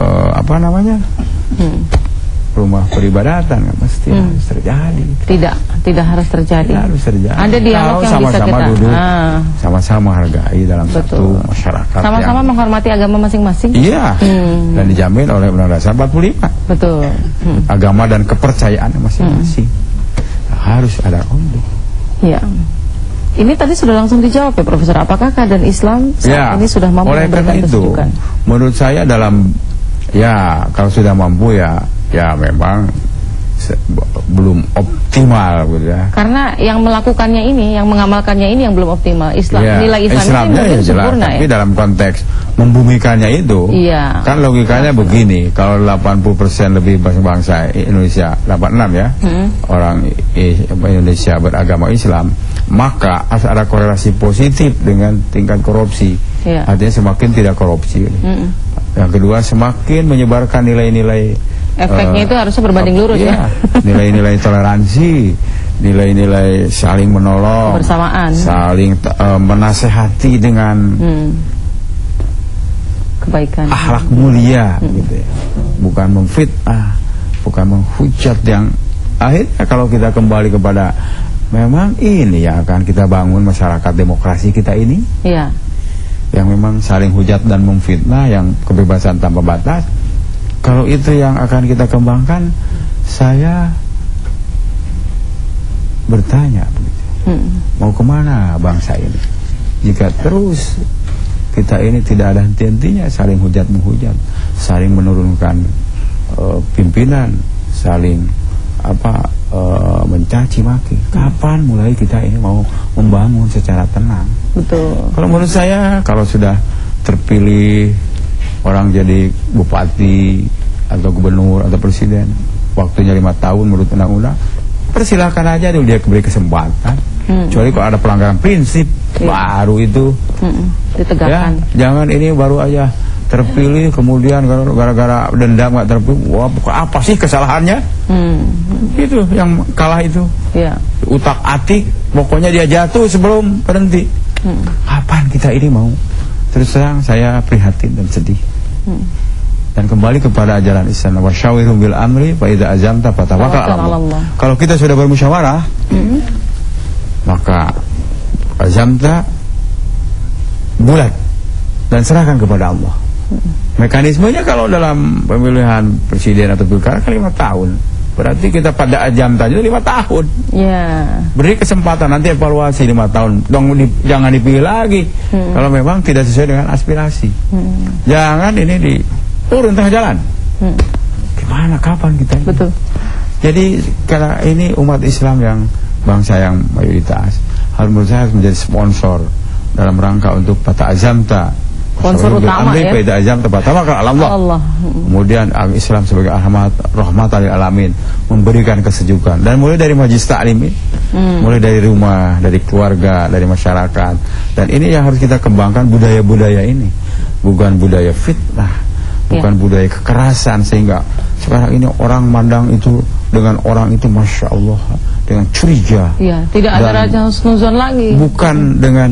[SPEAKER 3] rumah peribadatan, nggak mesti harus terjadi.
[SPEAKER 1] Tidak harus terjadi.
[SPEAKER 3] Tidak harus terjadi.
[SPEAKER 1] Ada dialog yang bisa
[SPEAKER 3] sama-sama
[SPEAKER 1] kita
[SPEAKER 3] duduk, sama-sama hargai dalam satu masyarakat.
[SPEAKER 1] Sama-sama menghormati agama masing-masing.
[SPEAKER 3] Iya. Dan dijamin oleh Undang-Undang Dasar 45.
[SPEAKER 1] Betul.
[SPEAKER 3] Agama dan kepercayaan masing-masing. Harus ada konflik.
[SPEAKER 1] Iya. Ini tadi sudah langsung dijawab ya Profesor. Apakah keadaan Islam saat ini sudah mampu memberikan kesejukan?
[SPEAKER 3] Menurut saya kalau sudah mampu ya memang belum optimal gitu ya.
[SPEAKER 1] Karena yang melakukannya ini, yang mengamalkannya ini yang belum optimal. Nilai Islamnya ini sempurna ya.
[SPEAKER 3] Tapi dalam konteks membumikannya itu, kan logikanya begini, kalau 80% lebih bangsa Indonesia, 86 ya, orang Indonesia beragama Islam, maka ada korelasi positif dengan tingkat korupsi. Artinya semakin tidak korupsi. Yang kedua, semakin menyebarkan nilai-nilai,
[SPEAKER 1] efeknya itu harusnya berbanding lurus ya.
[SPEAKER 3] Nilai-nilai toleransi, nilai-nilai saling menolong,
[SPEAKER 1] kebersamaan,
[SPEAKER 3] saling menasehati dengan
[SPEAKER 1] kebaikan,
[SPEAKER 3] akhlak mulia, gitu ya. Bukan memfitnah, bukan menghujat, yang akhirnya kalau kita kembali kepada memang ini yang akan kita bangun masyarakat demokrasi kita ini. Yang memang saling hujat dan memfitnah, yang kebebasan tanpa batas. Kalau itu yang akan kita kembangkan, saya bertanya mau kemana bangsa ini jika terus kita ini tidak ada henti-hentinya saling hujat menghujat, saling menurunkan pimpinan, saling mencaci maki. Kapan mulai kita ini mau membangun secara tenang?
[SPEAKER 1] Betul.
[SPEAKER 3] Kalau menurut saya, kalau sudah terpilih orang jadi bupati atau gubernur atau presiden, waktunya 5 tahun menurut undang-undang, persilahkan aja dulu dia beri kesempatan. Kecuali kalau ada pelanggaran prinsip, baru itu
[SPEAKER 1] ditegakkan.
[SPEAKER 3] Jangan ini baru aja terpilih kemudian gara-gara dendam nggak terpilih, wah apa sih kesalahannya? Itu yang kalah itu. Utak atik, pokoknya dia jatuh sebelum berhenti. Kapan kita ini mau? Terus terang saya prihatin dan sedih. Dan kembali kepada ajaran Islam, wasyawirhum bil amri fa idza azamta fatawakkal 'ala Allah. Kalau kita sudah bermusyawarah, maka azamta bulat dan serahkan kepada Allah. Mekanismenya kalau dalam pemilihan presiden atau pilkada 5 tahun. Berarti kita pada ajam tadi 5 tahun. Beri kesempatan, nanti evaluasi 5 tahun. Jangan dipilih lagi kalau memang tidak sesuai dengan aspirasi. Jangan ini turun tengah jalan. Gimana, kapan kita ini?
[SPEAKER 1] Betul.
[SPEAKER 3] Jadi karena ini umat Islam yang bangsa yang mayoritas, menurut saya harus menjadi sponsor dalam rangka untuk Fata Azamta,
[SPEAKER 1] sponsor utama ya.
[SPEAKER 3] Allah. Kemudian Islam sebagai rahmatan lil alamin, memberikan kesejukan. Dan mulai dari majlis taklim, mulai dari rumah, dari keluarga, dari masyarakat. Dan ini yang harus kita kembangkan, budaya-budaya ini. Bukan budaya fitnah, bukan budaya kekerasan, sehingga sekarang ini orang mandang itu dengan orang itu Masya Allah, dengan curiga.
[SPEAKER 1] Tidak ada raja husnuzon lagi.
[SPEAKER 3] Bukan dengan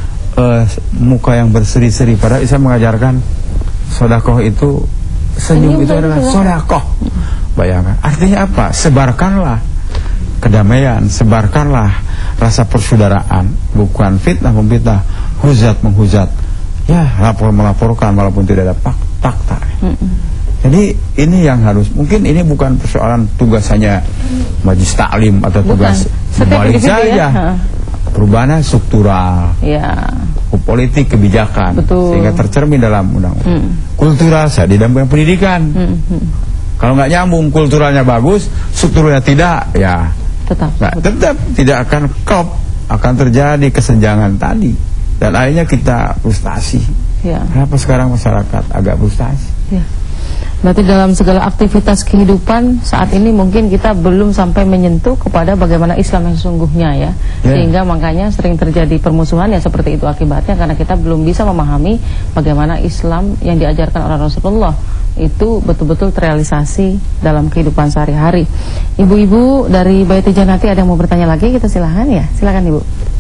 [SPEAKER 3] muka yang berseri-seri. Padahal Islam mengajarkan sedekah itu, senyum itu adalah sedekah. Bayangkan, artinya apa? Sebarkanlah kedamaian, sebarkanlah rasa persaudaraan, bukan fitnah memfitnah, hujat menghujat. Melaporkan walaupun tidak ada fakta. Jadi ini yang harus, mungkin ini bukan persoalan tugas hanya majlis taklim atau tugas balik saja. Perubahan struktural, politik, kebijakan, sehingga tercermin dalam undang-undang. Kultural saya di dalam pendidikan. Kalau nggak nyambung, kulturalnya bagus, strukturalnya tidak, tetap tidak akan klop, akan terjadi kesenjangan tadi, dan akhirnya kita frustasi. Kenapa sekarang masyarakat agak frustasi?
[SPEAKER 1] Berarti dalam segala aktivitas kehidupan saat ini mungkin kita belum sampai menyentuh kepada bagaimana Islam yang sesungguhnya ya. Sehingga makanya sering terjadi permusuhan ya seperti itu akibatnya, karena kita belum bisa memahami bagaimana Islam yang diajarkan oleh Rasulullah itu betul-betul terrealisasi dalam kehidupan sehari-hari. Ibu-ibu dari Baiti Janati ada yang mau bertanya lagi? Kita silahkan ya. Silakan Ibu.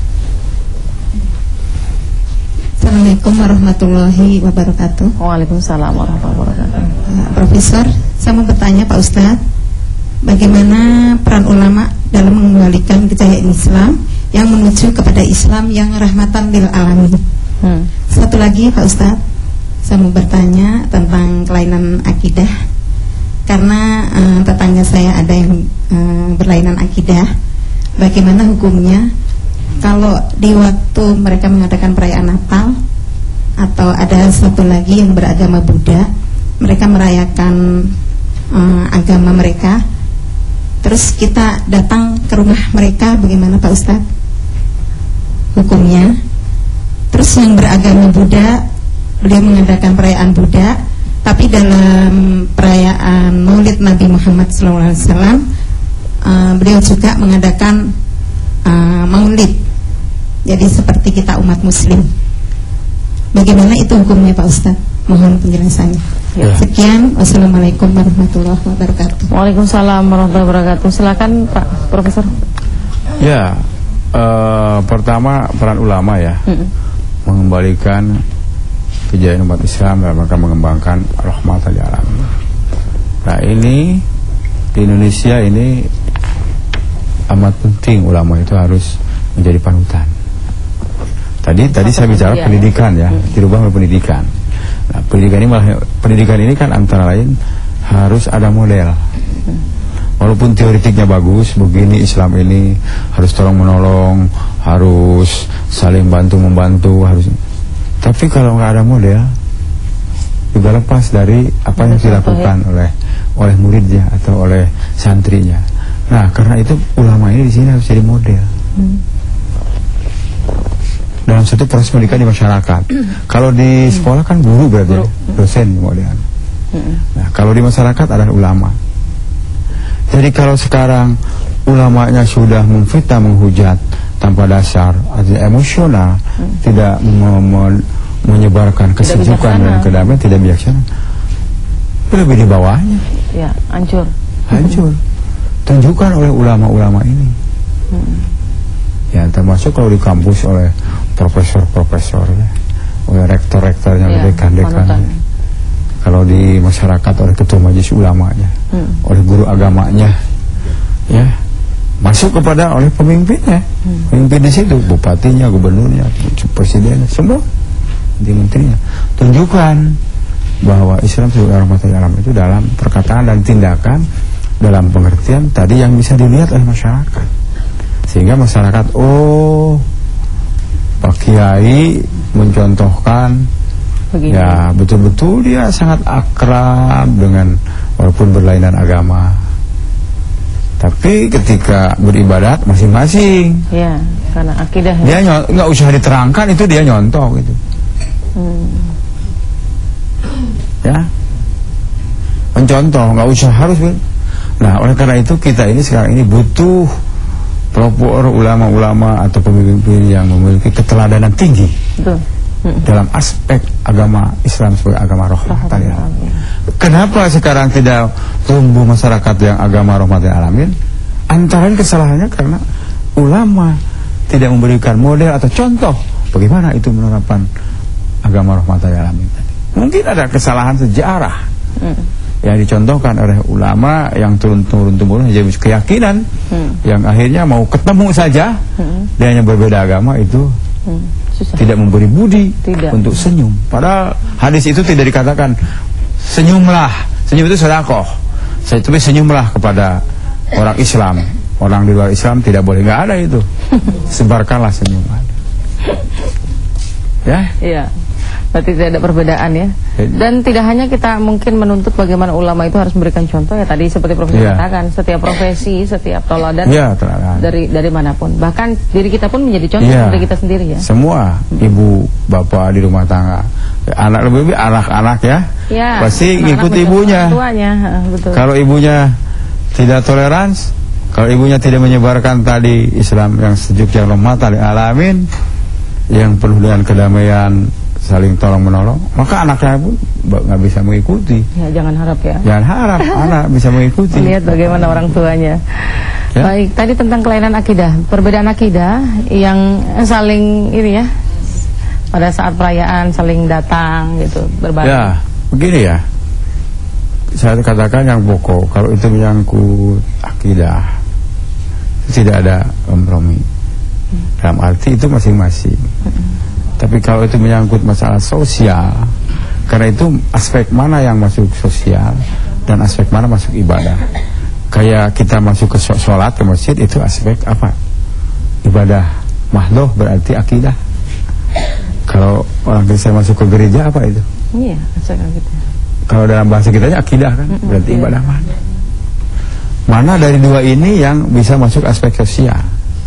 [SPEAKER 5] Assalamualaikum warahmatullahi wabarakatuh.
[SPEAKER 1] Waalaikumsalam warahmatullahi wabarakatuh.
[SPEAKER 5] Profesor, saya mau bertanya Pak Ustadz, bagaimana peran ulama dalam mengembalikan kejayaan Islam yang menuju kepada Islam yang rahmatan lil alamin? Satu lagi Pak Ustadz, saya mau bertanya tentang kelainan akidah, karena tetangga saya ada yang berlainan akidah. Bagaimana hukumnya kalau di waktu mereka mengadakan perayaan Natal, atau ada satu lagi yang beragama Buddha, mereka merayakan agama mereka, terus kita datang ke rumah mereka, bagaimana Pak Ustadz hukumnya? Terus yang beragama Buddha, beliau mengadakan perayaan Buddha, tapi dalam perayaan Maulid Nabi Muhammad SAW, beliau juga mengadakan Maulid. Jadi seperti kita umat muslim. Bagaimana itu hukumnya Pak Ustadz? Mohon penjelasannya. Sekian, wassalamualaikum warahmatullahi wabarakatuh.
[SPEAKER 1] Waalaikumsalam warahmatullahi wabarakatuh. Silakan Pak Profesor.
[SPEAKER 3] Ya, pertama peran ulama ya, mengembalikan kejayaan umat Islam dalam rangka mengembangkan rahmatan lil alamin. Nah ini di Indonesia ini amat penting, ulama itu harus menjadi panutan. Tadi saya bicara pendidikan ya, dirubah oleh pendidikan. Nah, pendidikan ini kan antara lain harus ada model. Walaupun teoretiknya bagus, begini Islam ini harus tolong menolong, harus saling bantu membantu, harus. Tapi kalau nggak ada model, juga lepas dari apa yang dilakukan oleh muridnya atau oleh santrinya. Nah, karena itu ulama ini di sini harus jadi model. Dalam satu proses pendidikan di masyarakat. Kalau di sekolah kan guru berarti dosen modern. Nah, kalau di masyarakat adalah ulama. Jadi kalau sekarang ulamanya sudah memfitnah, menghujat tanpa dasar, artinya emosional, tidak menyebarkan kesejukan dan kedamaian, tidak bijaksana, lebih di bawahnya.
[SPEAKER 1] Ya, hancur.
[SPEAKER 3] Tunjukkan oleh ulama-ulama ini. Ya, termasuk kalau di kampus oleh profesor-profesor ya, oleh rektor-rektornya, oleh dekan-dekan. Kalau di masyarakat oleh ketua majelis ulamanya, oleh guru agamanya, ya, masuk kepada oleh pemimpinnya, pemimpin di situ, bupatinya, gubernurnya, presidennya, semua, menterinya. Tunjukkan bahwa Islam sebagai rahmatan lil alamin itu dalam perkataan dan tindakan, dalam pengertian tadi yang bisa dilihat oleh masyarakat. Sehingga masyarakat, oh, Pak Kiai mencontohkan begini. Ya betul-betul dia sangat akrab dengan, walaupun berlainan agama, tapi ketika beribadat masing-masing.
[SPEAKER 1] Ya, karena akidah.
[SPEAKER 3] Dia nggak usah diterangkan, itu dia nyontoh gitu. Ya, mencontoh, nggak usah harus. Nah, oleh karena itu kita ini sekarang ini butuh pelopor ulama-ulama atau pemimpin yang memiliki keteladanan tinggi. Betul. Dalam aspek agama Islam sebagai agama rahmatan lil alamin. Kenapa sekarang tidak tumbuh masyarakat yang agama rahmatan lil alamin? Antara lain kesalahannya karena ulama tidak memberikan model atau contoh bagaimana itu menerapkan agama rahmatan lil alamin tadi. Mungkin ada kesalahan sejarah yang dicontohkan oleh ulama yang turun-temurun jadi keyakinan yang akhirnya mau ketemu saja dia hanya berbeda agama itu tidak memberi budi untuk senyum. Padahal hadis itu tidak dikatakan senyumlah, senyum itu sedekah, tapi senyumlah kepada orang Islam, orang di luar Islam tidak boleh, nggak ada itu. Sebarkanlah senyum. Ya.
[SPEAKER 1] Iya. Berarti tidak ada perbedaan ya. Dan tidak hanya kita mungkin menuntut bagaimana ulama itu harus memberikan contoh ya, tadi seperti Profesor katakan, setiap profesi, setiap teladan dari manapun. Bahkan diri kita pun menjadi contoh dari kita sendiri ya.
[SPEAKER 3] Semua ibu, bapak di rumah tangga, anak lebih anak-anak ya, pasti ngikut ibunya. Kalau ibunya tidak toleransi, kalau ibunya tidak menyebarkan tadi Islam yang sejuk, yang rahmatan lil alamin, yang penuh dengan kedamaian, saling tolong menolong, maka anaknya pun nggak bisa mengikuti.
[SPEAKER 1] Ya, jangan harap ya.
[SPEAKER 3] Jangan harap anak bisa mengikuti.
[SPEAKER 1] Lihat bagaimana orang tuanya. Ya? Baik, tadi tentang kelainan akidah, perbedaan akidah yang saling ini ya, pada saat perayaan saling datang gitu, berbagi. Ya,
[SPEAKER 3] begini ya. Saya katakan yang pokok, kalau itu menyangkut akidah, tidak ada kompromi. Dalam arti itu masing-masing. Tapi kalau itu menyangkut masalah sosial, karena itu aspek mana yang masuk sosial dan aspek mana masuk ibadah. Kayak kita masuk ke sholat ke masjid, itu aspek apa? Ibadah. Mahdoh berarti akidah. Kalau orang Kristen masuk ke gereja, apa itu?
[SPEAKER 1] Iya, aspek akidah.
[SPEAKER 3] Kalau dalam bahasa kitanya akidah kan, berarti ibadah mana? Mana dari dua ini yang bisa masuk aspek sosial?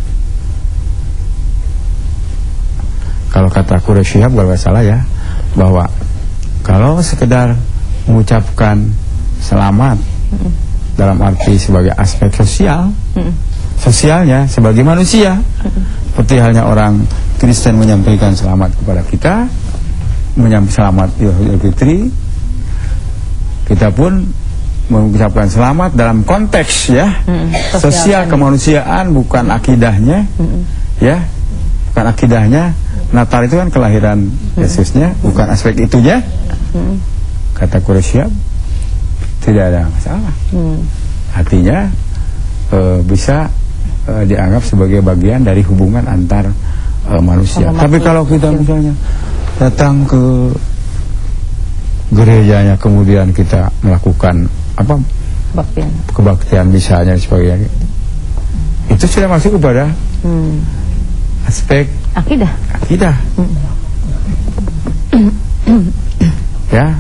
[SPEAKER 3] Kalau kata Quraisy Shihab, kalau nggak salah ya, bahwa kalau sekedar mengucapkan selamat dalam arti sebagai aspek sosial, sosialnya sebagai manusia, seperti halnya orang Kristen menyampaikan selamat kepada kita, menyampaikan selamat Idul Fitri, kita pun mengucapkan selamat dalam konteks ya sosial kemanusiaan, bukan akidahnya, ya, bukan akidahnya. Natal itu kan kelahiran Yesusnya, bukan aspek itunya. Kata Quraisy tidak ada masalah. Artinya bisa dianggap sebagai bagian dari hubungan antar manusia. Tapi kalau kita misalnya datang ke gerejanya, kemudian kita melakukan apa, kebaktian misalnya sebagainya, itu sudah masuk kepada aspek akidah. Ya.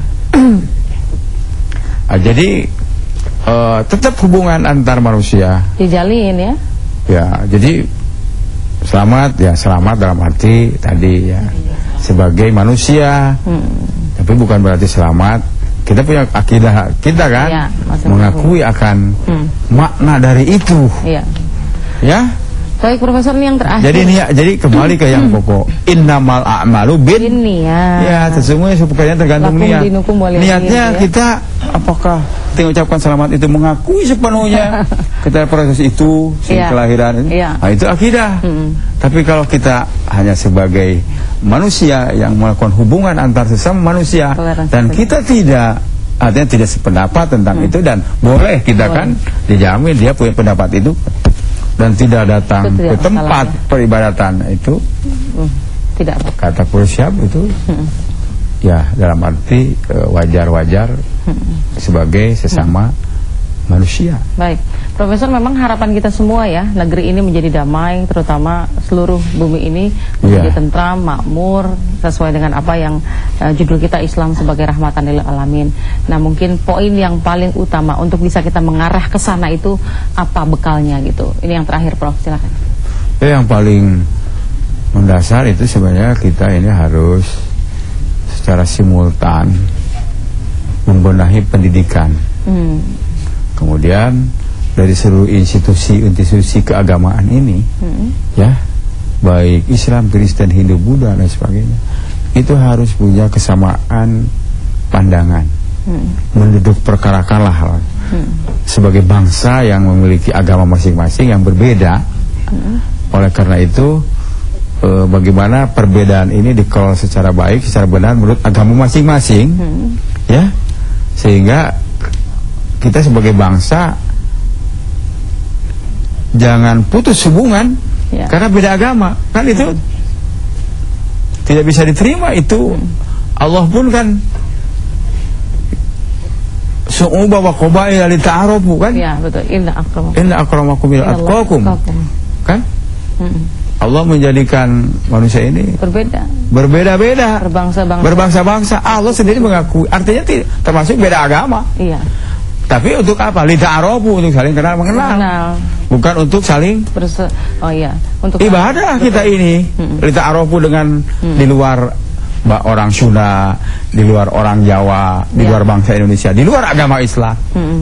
[SPEAKER 3] Jadi tetap hubungan antar manusia
[SPEAKER 1] dijalin ya.
[SPEAKER 3] Ya, jadi selamat ya, selamat dalam arti tadi ya, sebagai manusia. Tapi bukan berarti selamat kita punya akidah kita kan ya, mengakui akan makna dari itu. Iya. Ya.
[SPEAKER 1] Baik Profesor, ini yang terakhir.
[SPEAKER 3] Jadi kembali ke yang pokok. Innamal a'malu binniyat. Ya, sesungguhnya pekerjaan tergantung niat. Niatnya kita apakah kita mengucapkan selamat itu mengakui sepenuhnya kita proses itu, kelahiran itu. Nah, itu akidah. Tapi kalau kita hanya sebagai manusia yang melakukan hubungan antar sesama manusia dan kita tidak, artinya tidak sependapat tentang itu, dan boleh kita kan dijamin dia punya pendapat itu dan tidak datang ke tempat peribadatan itu,
[SPEAKER 1] tidak.
[SPEAKER 3] Kata Quraisy itu ya dalam arti wajar-wajar sebagai sesama manusia.
[SPEAKER 1] Baik, Profesor, memang harapan kita semua ya, negeri ini menjadi damai, terutama seluruh bumi ini menjadi tentram, makmur, sesuai dengan apa yang judul kita, Islam sebagai rahmatan lil alamin. Nah, mungkin poin yang paling utama untuk bisa kita mengarah ke sana itu apa bekalnya gitu. Ini yang terakhir, Prof, silakan.
[SPEAKER 3] Yang paling mendasar itu sebenarnya kita ini harus secara simultan membenahi pendidikan. Kemudian dari seluruh institusi keagamaan ini, ya, baik Islam, Kristen, Hindu, Buddha dan sebagainya, itu harus punya kesamaan pandangan, menduduk perkarakanlah sebagai bangsa yang memiliki agama masing-masing yang berbeda. Oleh karena itu, bagaimana perbedaan ini dikelola secara baik, secara benar menurut agama masing-masing, ya, sehingga kita sebagai bangsa jangan putus hubungan karena beda agama, kan itu tidak bisa diterima itu. Allah pun kan su'uba wa qabaila li ta'arufu kan?
[SPEAKER 1] Ya, betul. Inna akramakum
[SPEAKER 3] inna akramakum atqakum. Kan? Allah menjadikan manusia ini berbeda-beda, berbangsa-bangsa. Allah sendiri mengakui, artinya termasuk beda agama.
[SPEAKER 1] Iya.
[SPEAKER 3] Tapi untuk apa? Lita'arofu, untuk saling kenal mengenal. Bukan untuk saling untuk ibadah kita ini. Lita'arofu dengan di luar orang Sunda, di luar orang Jawa, di luar bangsa Indonesia, di luar agama Islam.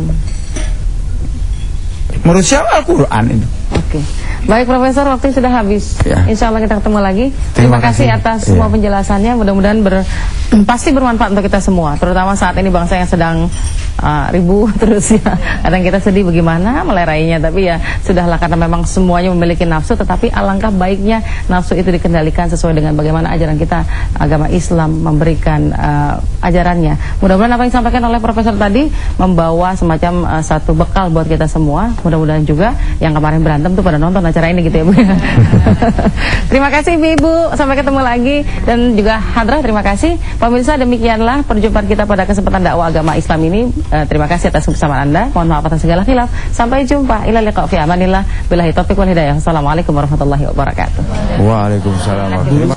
[SPEAKER 3] Menurut siapa Al-Quran itu?
[SPEAKER 1] Oke. Baik Profesor, waktu sudah habis. Insya Allah kita ketemu lagi. Terima kasih atas semua penjelasannya. Mudah-mudahan pasti bermanfaat untuk kita semua, terutama saat ini bangsa yang sedang ribu terus ya. Kadang kita sedih bagaimana melerainya, tapi ya sudahlah, karena memang semuanya memiliki nafsu. Tetapi alangkah baiknya nafsu itu dikendalikan sesuai dengan bagaimana ajaran kita, agama Islam memberikan ajarannya. Mudah-mudahan apa yang disampaikan oleh Profesor tadi membawa semacam satu bekal buat kita semua. Mudah-mudahan juga yang kemarin berantem tuh pada nonton acara ini gitu ya Bu. Terima kasih Ibu, sampai ketemu lagi. Dan juga Hadrah, terima kasih. Pemirsa, demikianlah perjumpaan kita pada kesempatan dakwah agama Islam ini. Terima kasih atas kebersamaan Anda. Mohon maaf atas segala khilaf. Sampai jumpa. Ila liqa fi amanillah. Billahi taufiq wal hidayah. Assalamualaikum warahmatullahi wabarakatuh.
[SPEAKER 3] Waalaikumsalam.